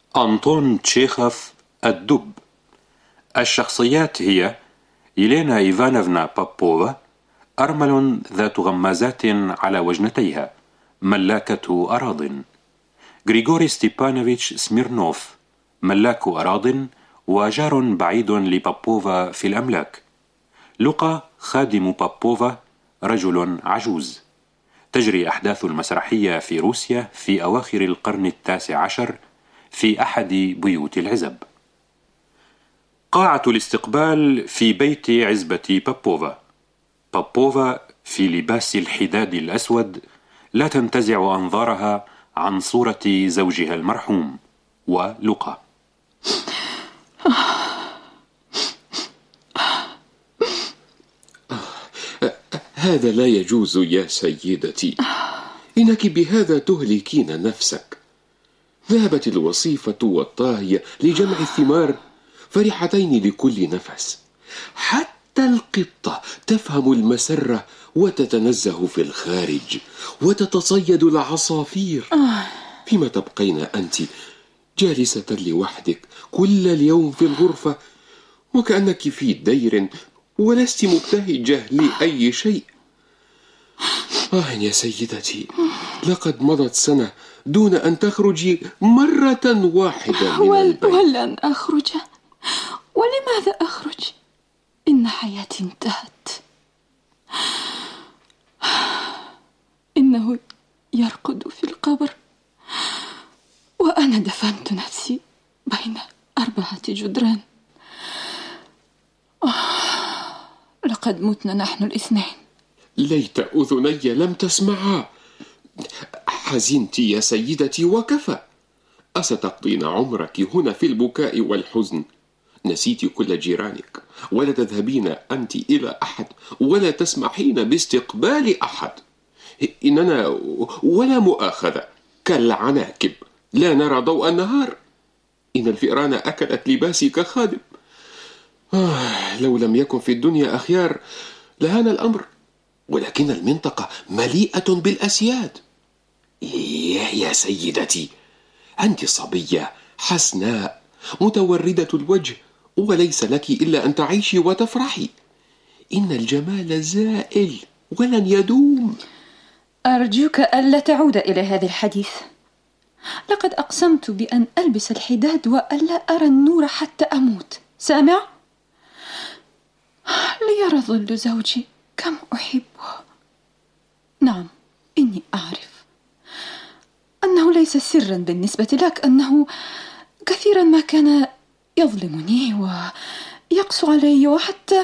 أنطون تشيخوف: الدب. الشخصيات هي يلينا إيفانوفنا بابوفا، أرمل ذات غمازات على وجنتيها، ملاكة أراضٍ. غريغوري ستيبانوفيتش سميرنوف، ملاك أراضٍ وجار بعيد لبابوفا في الأملاك. لوقا خادم بابوفا، رجل عجوز. تجري أحداث المسرحية في روسيا في أواخر القرن ال19 في أحد بيوت العزب. قاعة الاستقبال في بيت عزبة بابوفا. بابوفا في لباس الحداد الأسود لا تنتزع أنظارها عن صورة زوجها المرحوم. ولوقا: هذا لا يجوز يا سيدتي، إنك بهذا تهلكين نفسك. ذهبت الوصيفة والطاهية لجمع الثمار، فرحتين لكل نفس. حتى القطة تفهم المسرة وتتنزه في الخارج وتتصيد العصافير. فيما تبقين أنت جالسة لوحدك كل اليوم في الغرفة، وكأنك في دير ولست مبتهجة لأي شيء. يا سيدتي، لقد مضت سنة دون أن تخرجي مرة واحدة من البيت. ولن أخرج. ولماذا أخرج؟ إن حياتي انتهت. إنه يرقد في القبر، وأنا دفنت نفسي بين 4 جدران. لقد متنا نحن الاثنين. ليت أذني لم تسمعا. حزنت يا سيدتي وكفى. أستقضين عمرك هنا في البكاء والحزن؟ نسيت كل جيرانك، ولا تذهبين أنت إلى أحد، ولا تسمحين باستقبال أحد. إننا ولا مؤاخذة كالعناكب، لا نرى ضوء النهار. إن الفئران أكلت لباسي كخادم. لو لم يكن في الدنيا أخيار لهان الأمر، ولكن المنطقة مليئة بالأسياد. يا سيدتي، أنت صبية حسناء متوردة الوجه، وليس لك إلا أن تعيشي وتفرحي. إن الجمال زائل ولن يدوم. أرجوك ألا تعود إلى هذا الحديث. لقد أقسمت بأن ألبس الحداد وألا أرى النور حتى أموت. سامع؟ ليرى ظل زوجي كم أحبه. نعم، إني أعرف أنه ليس سرا بالنسبة لك أنه كثيرا ما كان يظلمني ويقسو علي وحتى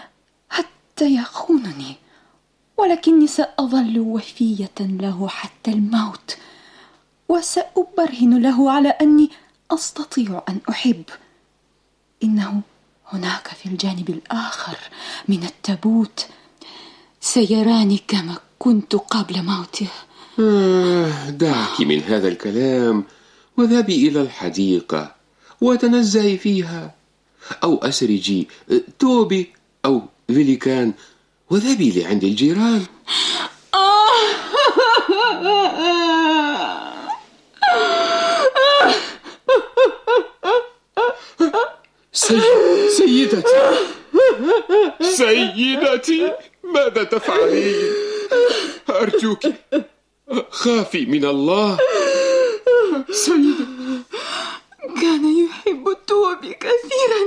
يخونني، ولكني سأظل وفية له حتى الموت، وسأبرهن له على أني أستطيع أن أحب. إنه هناك في الجانب الآخر من التابوت سيراني كما كنت قبل موته. دعك من هذا الكلام وذهبي إلى الحديقة وتنزهي فيها، أو أسرجي توبي أو فيليكان وذهبي لعند الجيران. سيدتي ماذا تفعلين؟ أرجوك خافي من الله. سيدة، كان يحب توبي كثيرا،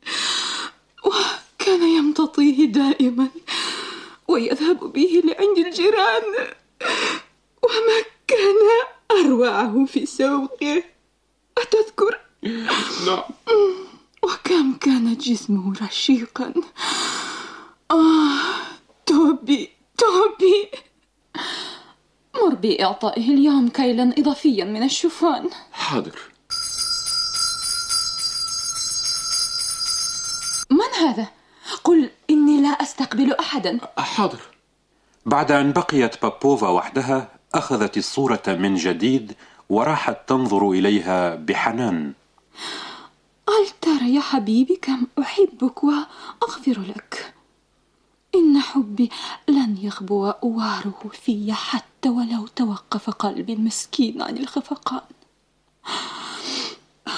وكان يمتطيه دائما ويذهب به لعند الجيران، وما كان أروعه في سوقه. أتذكر؟ نعم. وكم كان جسمه رشيقا. توبي مر بإعطائه اليوم كيلا إضافيا من الشوفان. حاضر. من هذا؟ قل إني لا أستقبل أحدا. حاضر. بعد أن بقيت بابوفا وحدها، أخذت الصورة من جديد وراحت تنظر إليها بحنان. هل ترى يا حبيبي كم أحبك وأغفر لك؟ إن حبي لن يخبو أواره في حتى ولو توقف قلبي المسكين عن الخفقان.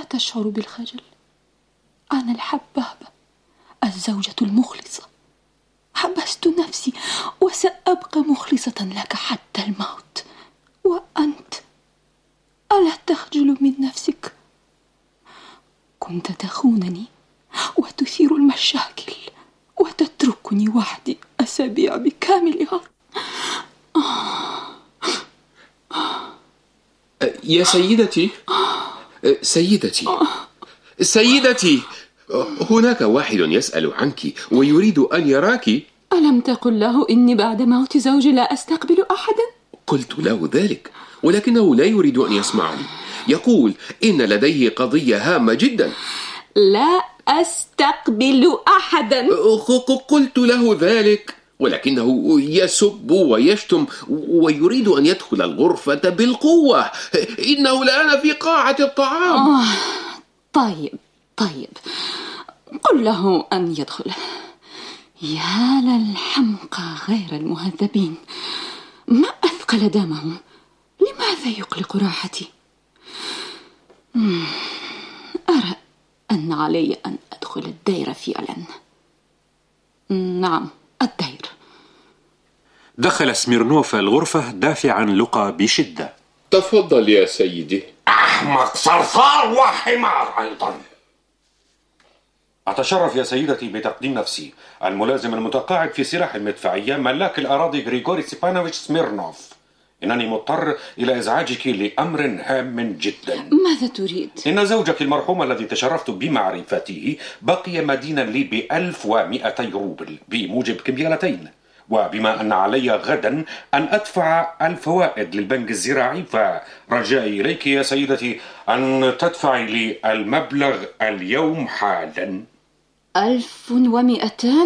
تشعر بالخجل. أنا الحبابة، الزوجة المخلصة، حبست نفسي وسأبقى مخلصة لك حتى الموت. وأنت ألا تخجل من نفسك؟ كنت تخونني وتثير المشاكل وتتركني وحدي أسابيع بكاملها. يا سيدتي، سيدتي، هناك واحد يسأل عنك ويريد أن يراك. ألم تقل له إني بعد موت زوجي لا أستقبل أحدا؟ قلت له ذلك، ولكنه لا يريد أن يسمعني. يقول إن لديه قضية هامة جدا. لا أستقبل أحدا. قلت له ذلك، ولكنه يسب ويشتم ويريد أن يدخل الغرفة بالقوة. إنه الآن في قاعة الطعام. طيب، قل له أن يدخل. يا للحمقى غير المهذبين، ما أثقل دمهم، لماذا يقلق راحتي؟ أرى أن علي أن أدخل الدير فعلا. نعم، الدير. دخل سميرنوف الغرفة دافعا لقى بشدة. تفضل يا سيدي. أحمق، صرصار وحمار أيضا. أتشرف يا سيدتي بتقديم نفسي، الملازم المتقاعد في سلاح المدفعية ملاك الأراضي غريغوري ستيبانوفيتش سميرنوف. إنني مضطر إلى إزعاجك لأمر هام جدا. ماذا تريد؟ إن زوجك المرحوم الذي تشرفت بمعرفته بقي مدينا لي ب1200 روبل بموجب كمبيالتين، وبما أن علي غدا أن أدفع الفوائد للبنك الزراعي، فرجائي إليك يا سيدتي أن تدفعي لي المبلغ اليوم حالا. 1200؟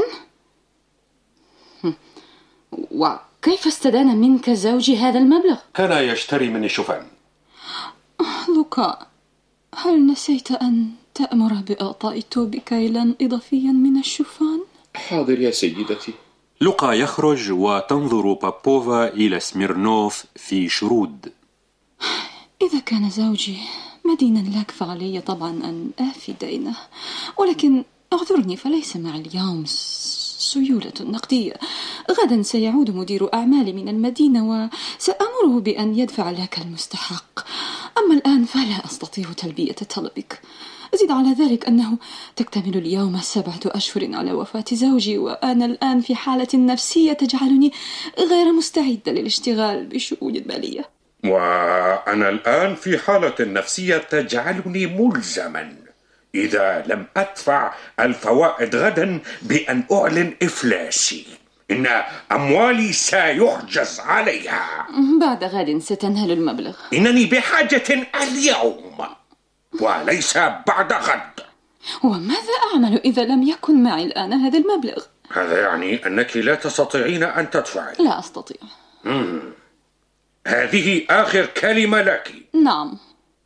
وكيف استدان منك زوجي هذا المبلغ؟ كان يشتري مني الشوفان. لوكا، هل نسيت أن تأمر بإعطاء توبي كيلا إضافيا من الشوفان؟ حاضر يا سيدتي. لوكا يخرج وتنظر بابوفا إلى سميرنوف في شرود. إذا كان زوجي مدينا لك فعلي طبعا أن آفي دينه، ولكن اعذرني، فليس مع اليوم سيولة نقدية. غدا سيعود مدير أعمالي من المدينة وسأمره بأن يدفع لك المستحق. أما الآن فلا أستطيع تلبية طلبك. زد على ذلك أنه تكتمل اليوم 7 أشهر على وفاة زوجي، وأنا الآن في حالة نفسية تجعلني غير مستعدة للاشتغال بشؤون المالية. وأنا الآن في حالة نفسية تجعلني ملزما إذا لم أدفع الفوائد غدا بأن أعلن إفلاسي. إن أموالي سيحجز عليها. بعد غد ستنهل المبلغ. إنني بحاجة اليوم وليس بعد غد. وماذا أعمل إذا لم يكن معي الآن هذا المبلغ؟ هذا يعني أنك لا تستطيعين أن تدفعي. لا أستطيع. هذه آخر كلمة لك. نعم.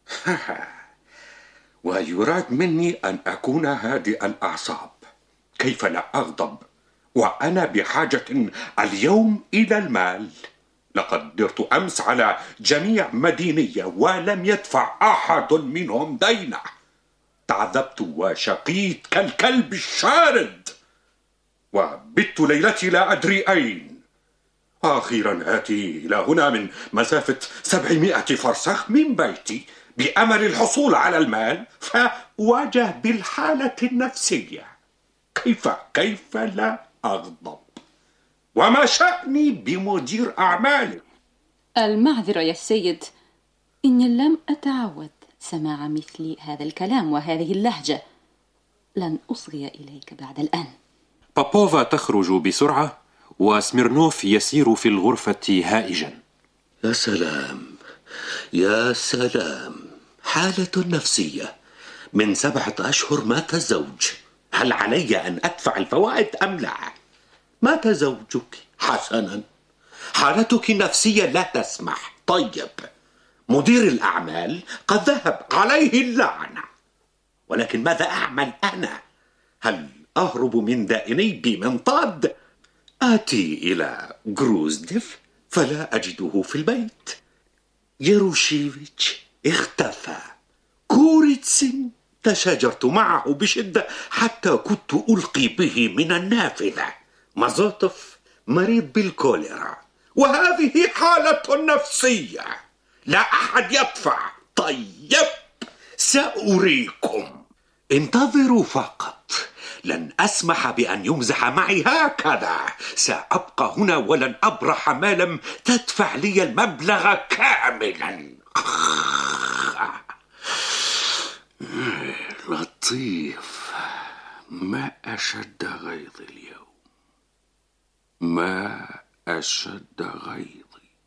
ويراد مني أن أكون هادئ الأعصاب. كيف لا أغضب وأنا بحاجة اليوم إلى المال؟ لقد درت أمس على جميع مدينية ولم يدفع أحد منهم دينه. تعذبت وشقيت كالكلب الشارد، وبت ليلتي لا أدري أين. أخيرا آتي إلى هنا من مسافة 700 فرسخ من بيتي بأمل الحصول على المال، فواجه بالحالة النفسية. كيف لا أغضب؟ وما شأني بمدير أعمالي؟ المعذرة يا سيد، إني لم أتعود سماع مثل هذا الكلام وهذه اللهجة. لن أصغي إليك بعد الآن. بابوفا تخرج بسرعة وسميرنوف يسير في الغرفة هائجا. يا سلام يا سلام، حالة نفسية. من 7 أشهر مات الزوج، هل علي أن أدفع الفوائد أم لا؟ مات زوجك، حسنا، حالتك النفسية لا تسمح. طيب، مدير الأعمال قد ذهب، عليه اللعنة. ولكن ماذا أعمل أنا؟ هل أهرب من دائني بمنطاد؟ آتي إلى غروزديف فلا أجده في البيت. يروشيفيتش اختفى، كوريتسن تشاجرت معه بشدة حتى كنت ألقي به من النافذة. مازوتوف مريض بالكوليرا، وهذه حالة نفسية لا أحد يدفع. طيب، سأريكم، انتظروا فقط. لن أسمح بأن يمزح معي هكذا. سأبقى هنا ولن أبرح ما لم تدفع لي المبلغ كاملا. لطيف، ما أشد غيظي اليوم، ما أشد غيظي.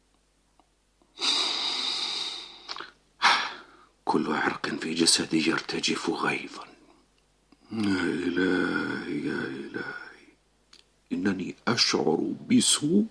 كل عرق في جسدي يرتجف غيظا. يا إلهي يا إلهي، إنني أشعر بسوء.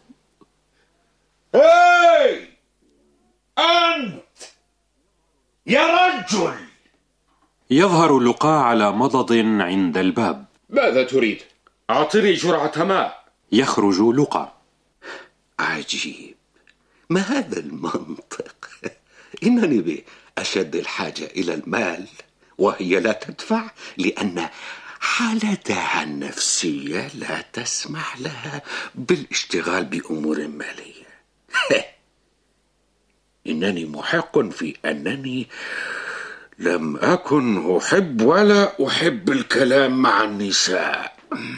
هاي أنت يا رجل! يظهر لوقا على مضض عند الباب. ماذا تريد؟ أعطني جرعة ماء. يخرج لوقا. عجيب، ما هذا المنطق؟ إنني بأشد الحاجة إلى المال وهي لا تدفع، لأن حالتها النفسية لا تسمح لها بالاشتغال بأمور مالية. إنني محق في أنني لم أكن أحب ولا أحب الكلام مع النساء.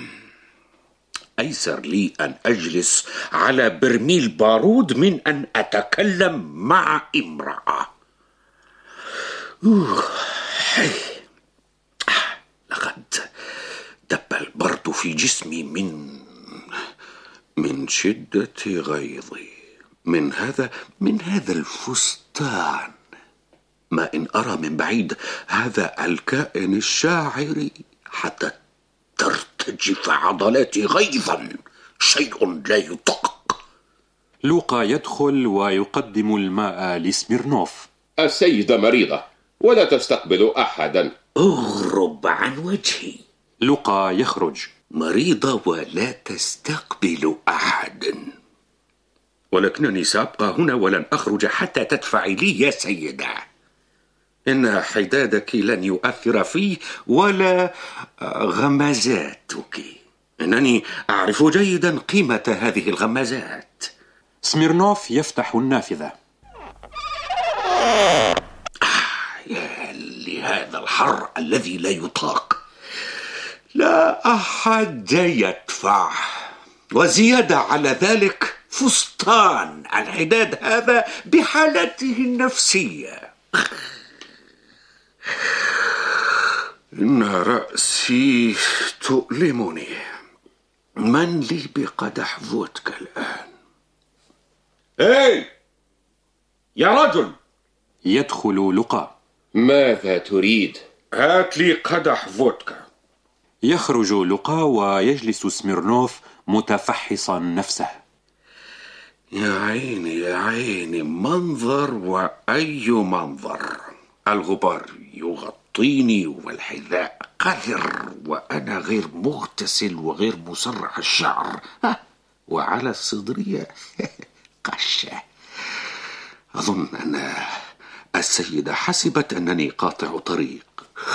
أيسر لي أن أجلس على برميل بارود من أن أتكلم مع امرأة. لقد دب البرد في جسمي من شدة غيظي من هذا الفستان. ما إن أرى من بعيد هذا الكائن الشاعري حتى ترتجف عضلاتي غيظا، شيء لا يطاق. لوقا يدخل ويقدم الماء لسميرنوف. السيدة مريضة ولا تستقبل أحدا. اغرب عن وجهي. لوقا يخرج. مريضة ولا تستقبل أحدا، ولكنني سأبقى هنا ولن أخرج حتى تدفعي لي يا سيدة. إن حدادك لن يؤثر فيه ولا غمازاتك. إنني أعرف جيدا قيمة هذه الغمازات. سميرنوف يفتح النافذة. يا لهذا الحر الذي لا يطاق. لا أحد يدفع، وزيادة على ذلك فستان الحداد هذا بحالته النفسية. إن رأسي تؤلمني. من لي بقدح فودكا الآن؟ هاي يا رجل! يدخل لوقا. ماذا تريد؟ هات لي قدح فودكا. يخرج لوقا ويجلس سميرنوف متفحصا نفسه. يا عيني يا عيني، منظر وأي منظر. الغبار يغطيني والحذاء قذر وأنا غير مغتسل وغير مسرح الشعر، وعلى الصدرية قشة. أظن أن السيدة حسبت أنني قاطع طريق.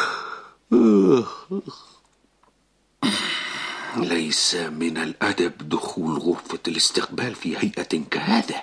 ليس من الأدب دخول غرفة الاستقبال في هيئة كهذا،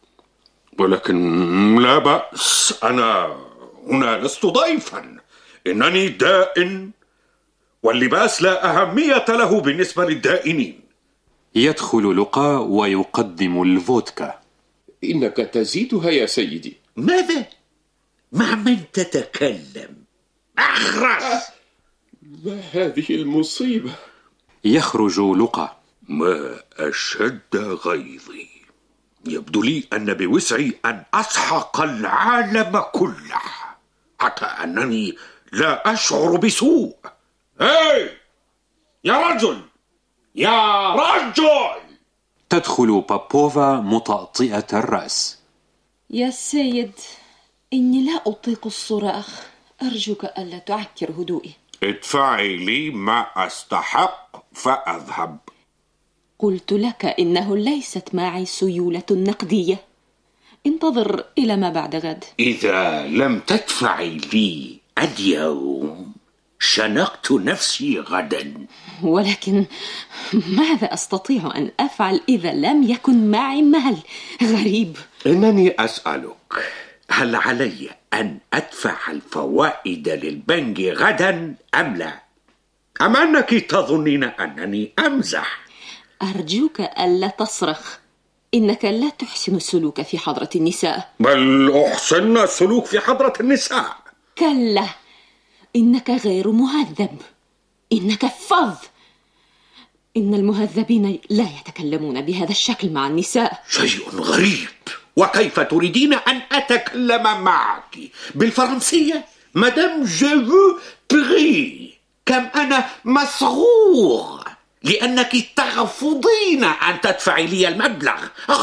ولكن لا بأس، أنا هنا لست ضيفا، إنني دائن، واللباس لا أهمية له بالنسبة للدائنين. يدخل لوقا ويقدم الفودكا. إنك تزيدها يا سيدي. ماذا؟ مع من تتكلم؟ أخرس! ما هذه المصيبة؟ يخرج لوقا. ما أشد غيظي. يبدو لي أن بوسعي أن أسحق العالم كله، حتى أنني لا أشعر بسوء. هاي يا رجل! يا رجل! تدخل بابوفا مطأطئة الرأس. يا سيد، إني لا أطيق الصراخ، أرجوك ألا تعكر هدوئي. ادفعي لي ما أستحق فأذهب. قلت لك إنه ليست معي سيولة نقدية. انتظر إلى ما بعد غد. إذا لم تدفعي لي اليوم شنقت نفسي غدا. ولكن ماذا أستطيع أن أفعل إذا لم يكن معي مال؟ غريب. إنني أسألك، هل علي أن أدفع الفوائد للبنك غدا أم لا؟ أم أنك تظنين أنني أمزح؟ أرجوك ألا تصرخ، إنك لا تحسن السلوك في حضرة النساء. بل أحسن السلوك في حضرة النساء. كلا، إنك غير مهذب، إنك فظ. إن المهذبين لا يتكلمون بهذا الشكل مع النساء. شيء غريب. وكيف تريدين أن أتكلم معك بالفرنسية؟ مدام جو بري، كم أنا مسرور لأنك ترفضين أن تدفعي لي المبلغ.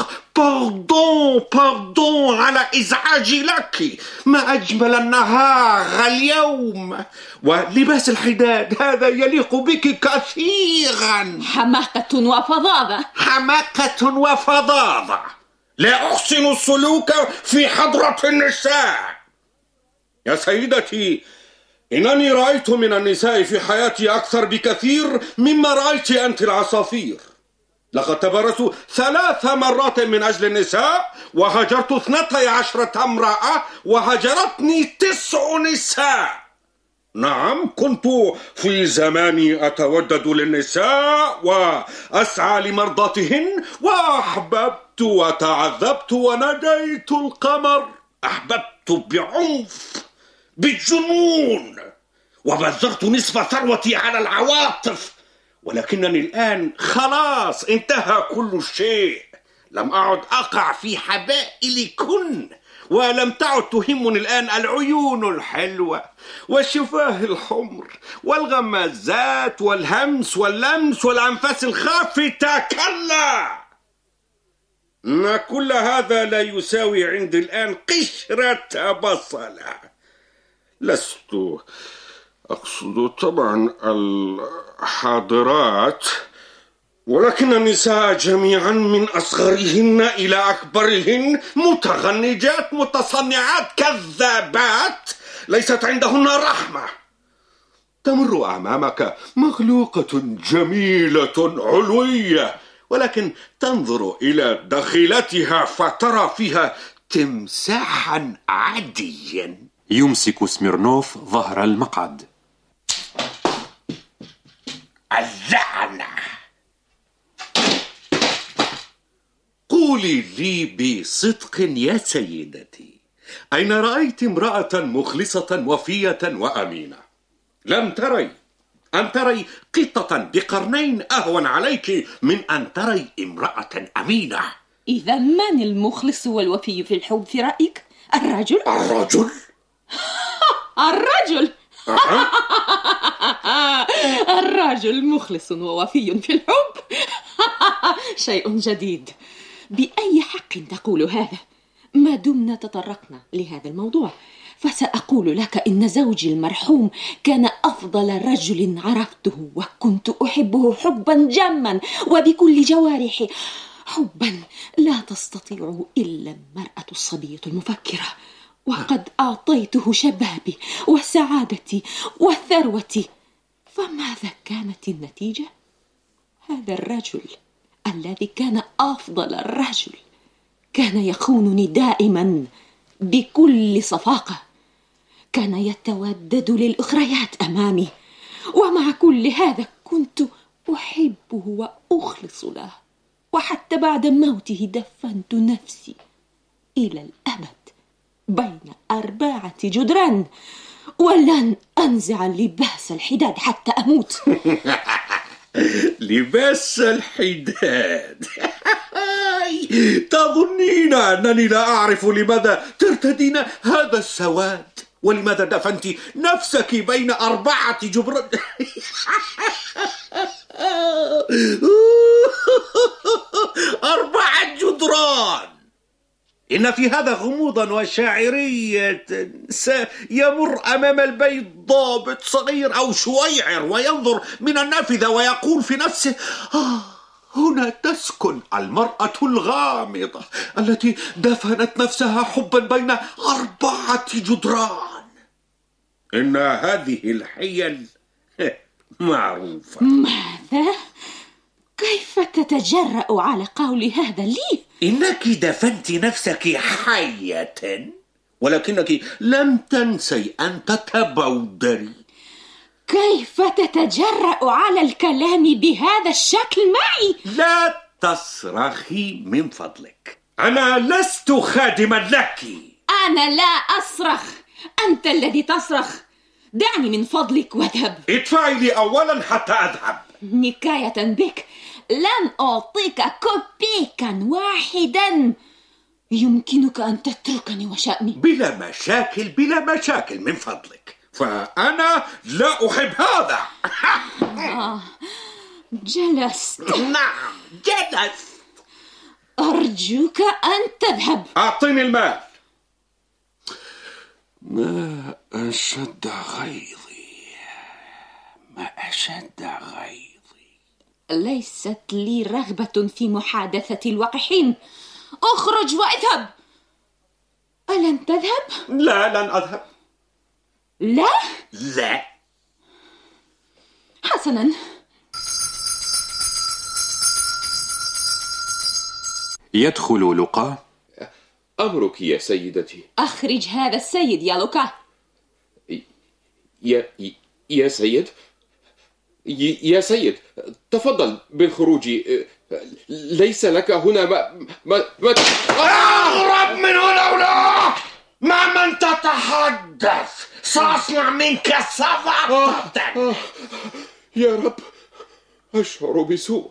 باردون على إزعاجي لك. ما أجمل النهار اليوم، ولباس الحداد هذا يليق بك كثيرا. حماقة وفظاظة. حماقة وفظاظة. لا أحسن السلوك في حضرة النساء. يا سيدتي، إنني رأيت من النساء في حياتي أكثر بكثير مما رأيت أنت العصافير. لقد تبرزت 3 مرات من أجل النساء، وهجرت 12 امرأة، وهجرتني 9 نساء. نعم، كنت في زماني أتودد للنساء وأسعى لمرضاتهن، وأحببت وتعذبت وناديت القمر. أحببت بعنف، بالجنون، وبذرت نصف ثروتي على العواطف. ولكنني الآن خلاص انتهى كل شيء. لم أعد أقع في حبائلكن، ولم تعد تهمني الآن العيون الحلوة والشفاه الحمر والغمازات والهمس واللمس والأنفاس الخافتة. كلا، إن كل هذا لا يساوي عندي الآن قشرة بصلة. لست أقصد طبعا الحاضرات، ولكن النساء جميعا من أصغرهن إلى أكبرهن متغنجات متصنعات كذابات ليست عندهن رحمة. تمر أمامك مخلوقة جميلة علوية، ولكن تنظر إلى داخلتها فترى فيها تمساحا عاديا. يمسك سميرنوف ظهر المقعد. اللعنة. قولي لي بصدق يا سيدتي، أين رأيت امرأة مخلصة وفية وأمينة؟ لم تري. أن تري قطة بقرنين أهون عليك من أن تري امرأة أمينة. إذا من المخلص والوفي في الحب في رأيك؟ الرجل؟ الرجل؟ الرجل. الرجل مخلص ووفي في الحب. شيء جديد. بأي حق تقول هذا؟ ما دمنا تطرقنا لهذا الموضوع، فسأقول لك إن زوجي المرحوم كان أفضل رجل عرفته، وكنت أحبه حبا جما وبكل جوارحي، حبا لا تستطيع إلا المرأة الصبية المفكرة. وقد أعطيته شبابي وسعادتي وثروتي، فماذا كانت النتيجة؟ هذا الرجل الذي كان أفضل الرجل كان يخونني دائما بكل صفاقة، كان يتودد للأخريات أمامي، ومع كل هذا كنت أحبه وأخلص له، وحتى بعد موته دفنت نفسي إلى الأبد بين 4 جدران، ولن أنزع لباس الحداد حتى أموت. لباس الحداد. تظنين أنني لا أعرف لماذا ترتدين هذا السواد، ولماذا دفنت نفسك بين 4 جدران؟ 4 جدران. إن في هذا غموضا وشاعرية. سيمر أمام البيت ضابط صغير أو شويعر وينظر من النافذة ويقول في نفسه: هنا تسكن المرأة الغامضة التي دفنت نفسها حبا بين 4 جدران. إن هذه الحيل معروفة. ماذا؟ كيف تتجرأ على قول هذا لي؟ إنك دفنت نفسك حية، ولكنك لم تنسي أن تتبودري. كيف تتجرأ على الكلام بهذا الشكل معي؟ لا تصرخي من فضلك، أنا لست خادما لك. أنا لا أصرخ، أنت الذي تصرخ. دعني من فضلك واذهب. ادفعي لي أولا حتى أذهب. نكاية بك، لن أعطيك كوبيكا واحدا. يمكنك أن تتركني وشأني. بلا مشاكل بلا مشاكل من فضلك، فأنا لا أحب هذا. جلست. نعم جلست. أرجوك أن تذهب. أعطيني المال. ما أشد غيظي، ما أشد غيظي. ليست لي رغبة في محادثة الوقحين. اخرج واذهب. ألن تذهب؟ لا، لن أذهب. لا؟ لا. حسنا. يدخل لوقا. أمرك يا سيدتي. أخرج هذا السيد يا لوكا. يا سيد، يا سيد، تفضل بالخروج. ليس لك هنا ما أهرب من هنا ولا مع من تتحدث. سأصنع منك صفقة. يا رب، أشعر بسوء.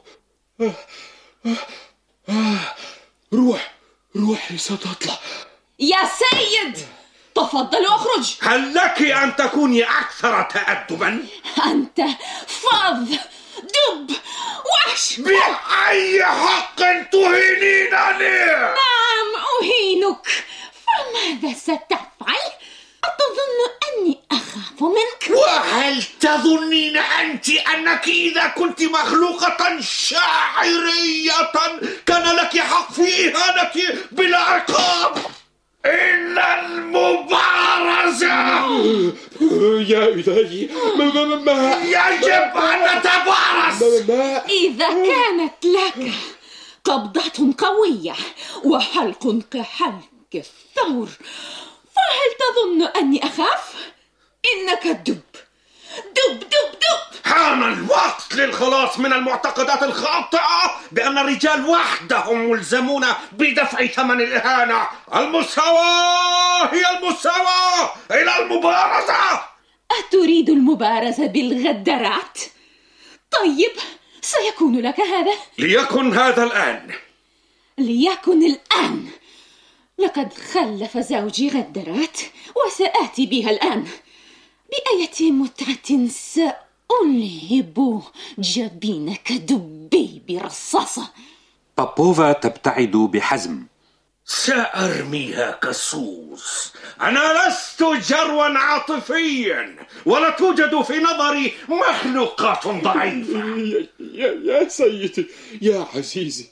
روحي ستطلع. يا سيد تفضل اخرج. هل لك أن تكوني أكثر تأدبا؟ أنت فظ، دب، وحش. بأي حق تهينينني؟ نعم أهينك. فماذا ستفعل؟ أتظن أني أخاف منك؟ وهل تظنين أنت أنك إذا كنت مخلوقة شاعرية كان لك حق في إهانتي بلا عقاب؟ إن المبارزة يا إلهي، ما يجب أن نتبارز. إذا كانت لك قبضة قوية وحلق كحلق الثور، فهل تظن أني أخاف؟ إنك دب دب دب دب. حان الوقت للخلاص من المعتقدات الخاطئة بأن الرجال وحدهم ملزمون بدفع ثمن الإهانة. المساواة هي المساواة. إلى المبارزة. أتريد المبارزة بالغدارات؟ طيب، سيكون لك هذا. ليكن هذا الآن. ليكن الآن. لقد خلف زوجي غدارات وسآتي بها الآن. بأية متعة سألهب جبينك دبي برصاصة. بابوفا تبتعد بحزم. سأرميها كالصوص. أنا لست جروا عاطفيا، ولا توجد في نظري مخلوقات ضعيفة. يا سيدي، يا عزيزي،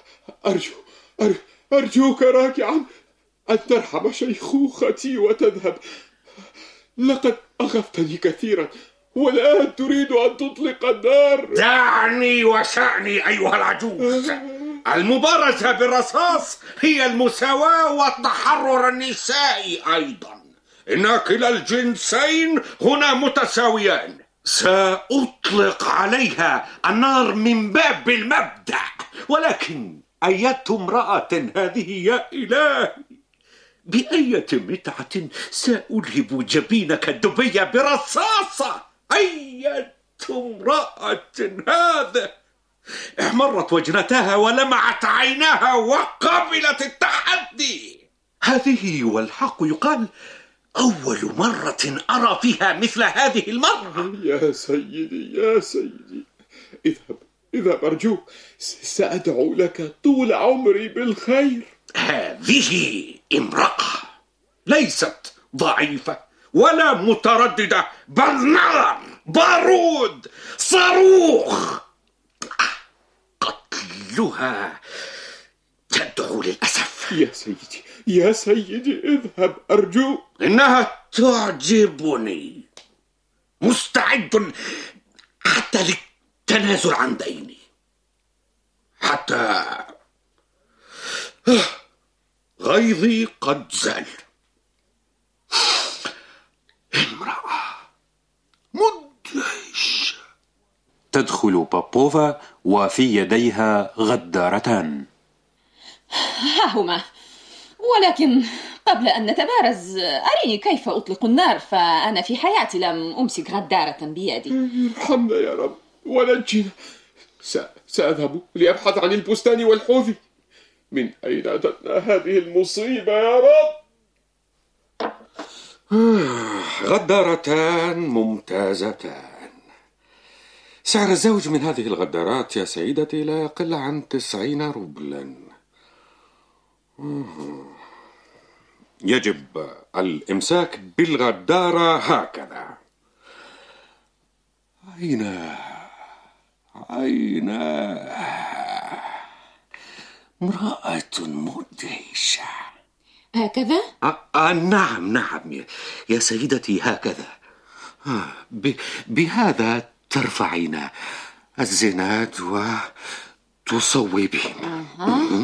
أرجوك راكعا أن ترحم شيخوختي وتذهب. لقد أخفتني كثيرا، والآن تريد أن تطلق النار. دعني وشأني أيها العجوز. المبارزة بالرصاص هي المساواة والتحرر النسائي أيضا. إن كلا الجنسين هنا متساويان. سأطلق عليها النار من باب المبدأ، ولكن أية امرأة هذه يا إلهي؟ بأية متعة سألهب جبينك الدبي برصاصة؟ أية امرأة هذا؟ احمرت وجنتها ولمعت عيناها وقبلت التحدي. هذه والحق يقال أول مرة أرى فيها مثل هذه المرة. يا سيدي، اذهب أرجوك. سأدعو لك طول عمري بالخير. هذه امرأة ليست ضعيفة ولا مترددة، بل نار، بارود، صاروخ. قتل كلها تدعو للأسف. يا سيدي اذهب أرجوك. إنها تعجبني، مستعد حتى للتنازل عن ديني، حتى غيظي قد زال. امرأة مدهشة. تدخل بابوفا وفي يديها غدارتان. ها هما، ولكن قبل أن نتبارز أريني كيف أطلق النار، فأنا في حياتي لم أمسك غدارة بيدي. ارحمنا يا رب ونجنا. سأذهب لأبحث عن البستان والحوذي. من أين أتتنا هذه المصيبة يا رب؟ غدارتان ممتازتان. سعر الزوج من هذه الغدارات يا سيدتي لا يقل عن 90 روبلا. يجب الإمساك بالغدارة هكذا. أين امرأة مدهشة هكذا؟ نعم يا سيدتي، هكذا. بهذا ترفعين الزناد وتصوبين،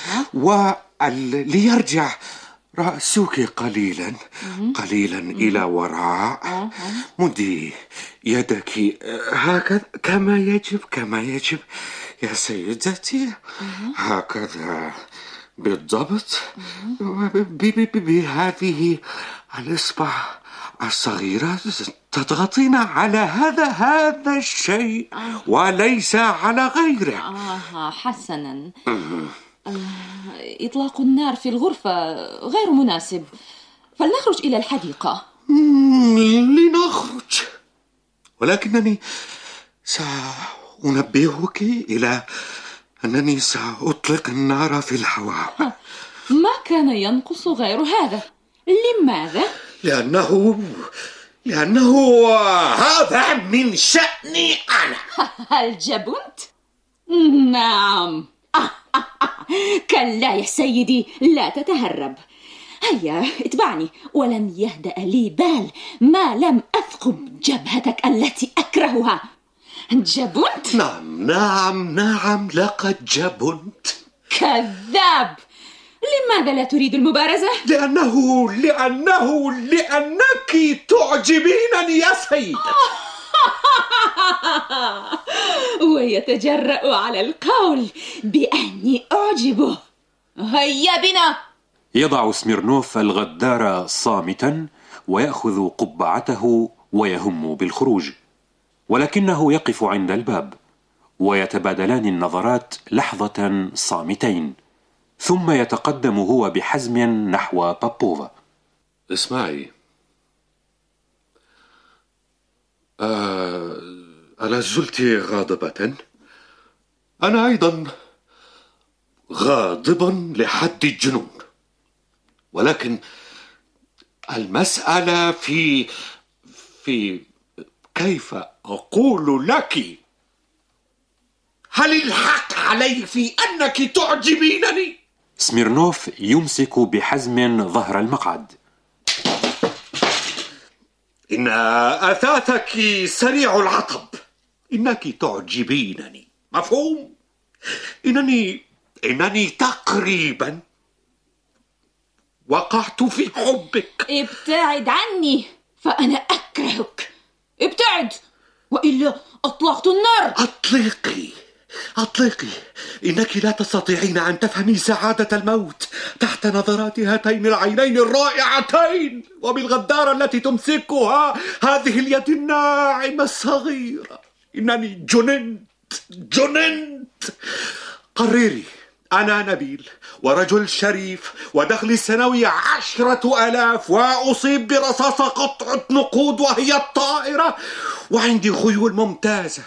وليرجع رأسك قليلا إلى وراء. مدي يدك هكذا كما يجب يا سيدتي، هكذا بالضبط. بهذه الإصبع الصغيرة تضغطين على هذا الشيء وليس على غيره. حسنا. إطلاق النار في الغرفة غير مناسب، فلنخرج إلى الحديقة. لنخرج، ولكنني سأنبهك إلى أنني سأطلق النار في الهواء. ما كان ينقص غير هذا. لماذا؟ لأنه هذا من شأني أنا. هل جبنت؟ نعم. كلا يا سيدي، لا تتهرب. هيا اتبعني، ولن يهدأ لي بال ما لم أثقب جبهتك التي أكرهها. جبنت؟ نعم لقد جبنت. كذاب. لماذا لا تريد المبارزة؟ لأنك تعجبينني يا سيدة. ويتجرأ على القول بأني أعجبه. هيا بنا. يضع سميرنوف الغدار صامتا ويأخذ قبعته ويهم بالخروج، ولكنه يقف عند الباب ويتبادلان النظرات لحظة صامتين، ثم يتقدم هو بحزم نحو بابوفا. اسمعي، ألا زلت غاضبة؟ أنا أيضا غاضب لحد الجنون، ولكن المسألة في كيف أقول لك؟ هل الحق علي في أنك تعجبينني؟ سميرنوف يمسك بحزم ظهر المقعد. إن أثاثك سريع العطب. إنك تعجبينني، مفهوم؟ إنني تقريبا وقعت في حبك. ابتعد عني، فأنا أكرهك. ابتعد، وإلا أطلقت النار. أطلقي. إنك لا تستطيعين أن تفهمي سعادة الموت تحت نظرات هاتين العينين الرائعتين، وبالغدارة التي تمسكها هذه اليد الناعمة الصغيرة. إنني جننت. قرري، أنا نبيل ورجل شريف ودخلي السنوي 10,000، وأصيب برصاصة قطعة نقود وهي الطائرة، وعندي خيول ممتازة.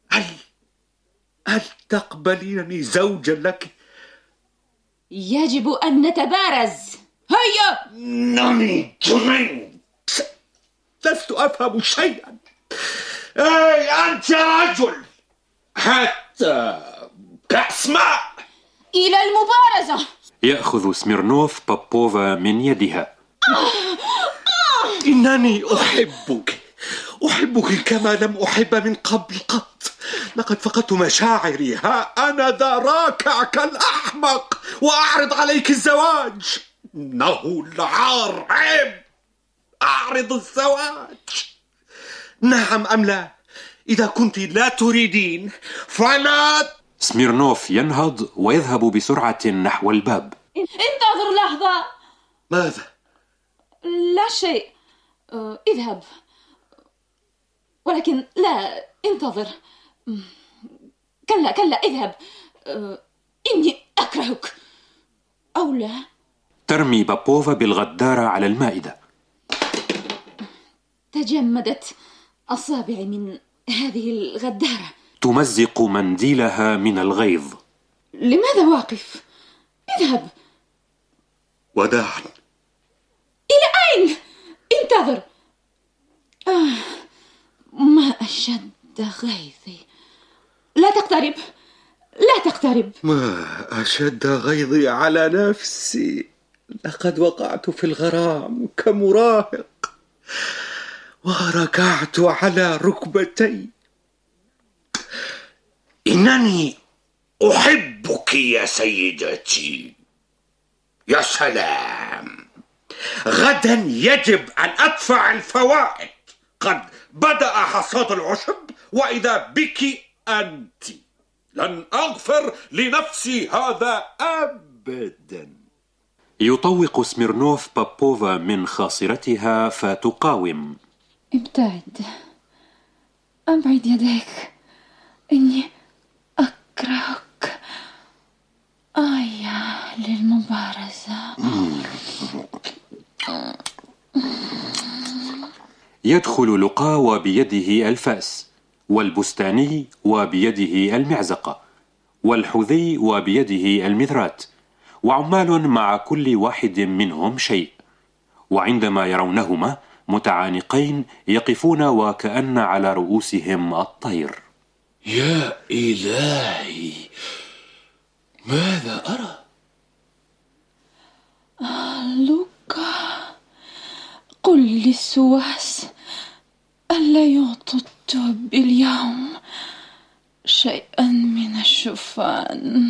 هل تقبلينني زوجا لك؟ يجب أن نتبارز. هيا. إنني جننت، لست أفهم شيئا. أنت رجل، حتى كأس ماء. إلى المبارزة. يأخذ سميرنوف بابوفا من يدها. إنني أحبك كما لم أحب من قبل قط. لقد فقدت مشاعري. ها أنا ذا راكع كالأحمق وأعرض عليك الزواج. إنه العار، عيب. أعرض الزواج. نعم أم لا؟ إذا كنت لا تريدين فلا. سميرنوف ينهض ويذهب بسرعة نحو الباب. انتظر لحظة. ماذا؟ لا شيء. اذهب. ولكن لا، انتظر. كلا اذهب. إني أكرهك. أو لا. ترمي بابوفا بالغدارة على المائدة. تجمدت أصابعي من هذه الغدارة. تمزق منديلها من الغيظ. لماذا واقف؟ اذهب. وداعا. إلى أين؟ انتظر. ما أشد غيظي. لا تقترب، لا تقترب. ما أشد غيظي على نفسي. لقد وقعت في الغرام كمراهق وركعت على ركبتي. إنني أحبك يا سيدتي. يا سلام. غدا يجب أن أدفع الفوائد. قد بدأ حصاد العشب وإذا بك أنت. لن أغفر لنفسي هذا أبدا. يطوق سميرنوف بابوفا من خاصرتها فتقاوم. أبعد يديك. إني أكرهك. للمبارزة. يدخل لقا وبيده الفأس، والبستاني وبيده المعزقة، والحذي وبيده المذرات، وعمال مع كل واحد منهم شيء. وعندما يرونهما متعانقين يقفون وكأن على رؤوسهم الطير. يا إلهي، ماذا أرى؟ لوكا، قل للسواس ألا يعطوا التوب اليوم شيئا من الشوفان.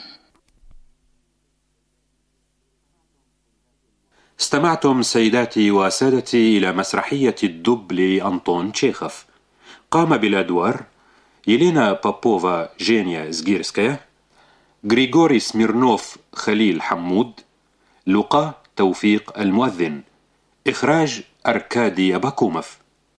استمعتم سيداتي وسادتي إلى مسرحية الدب لأنطون تشيخوف. قام بالأدوار يلينا بابوفا جينيا زغيرسكايا، غريغوري سميرنوف خليل حمود، لوقا توفيق المؤذن. إخراج أركادي أباكومف.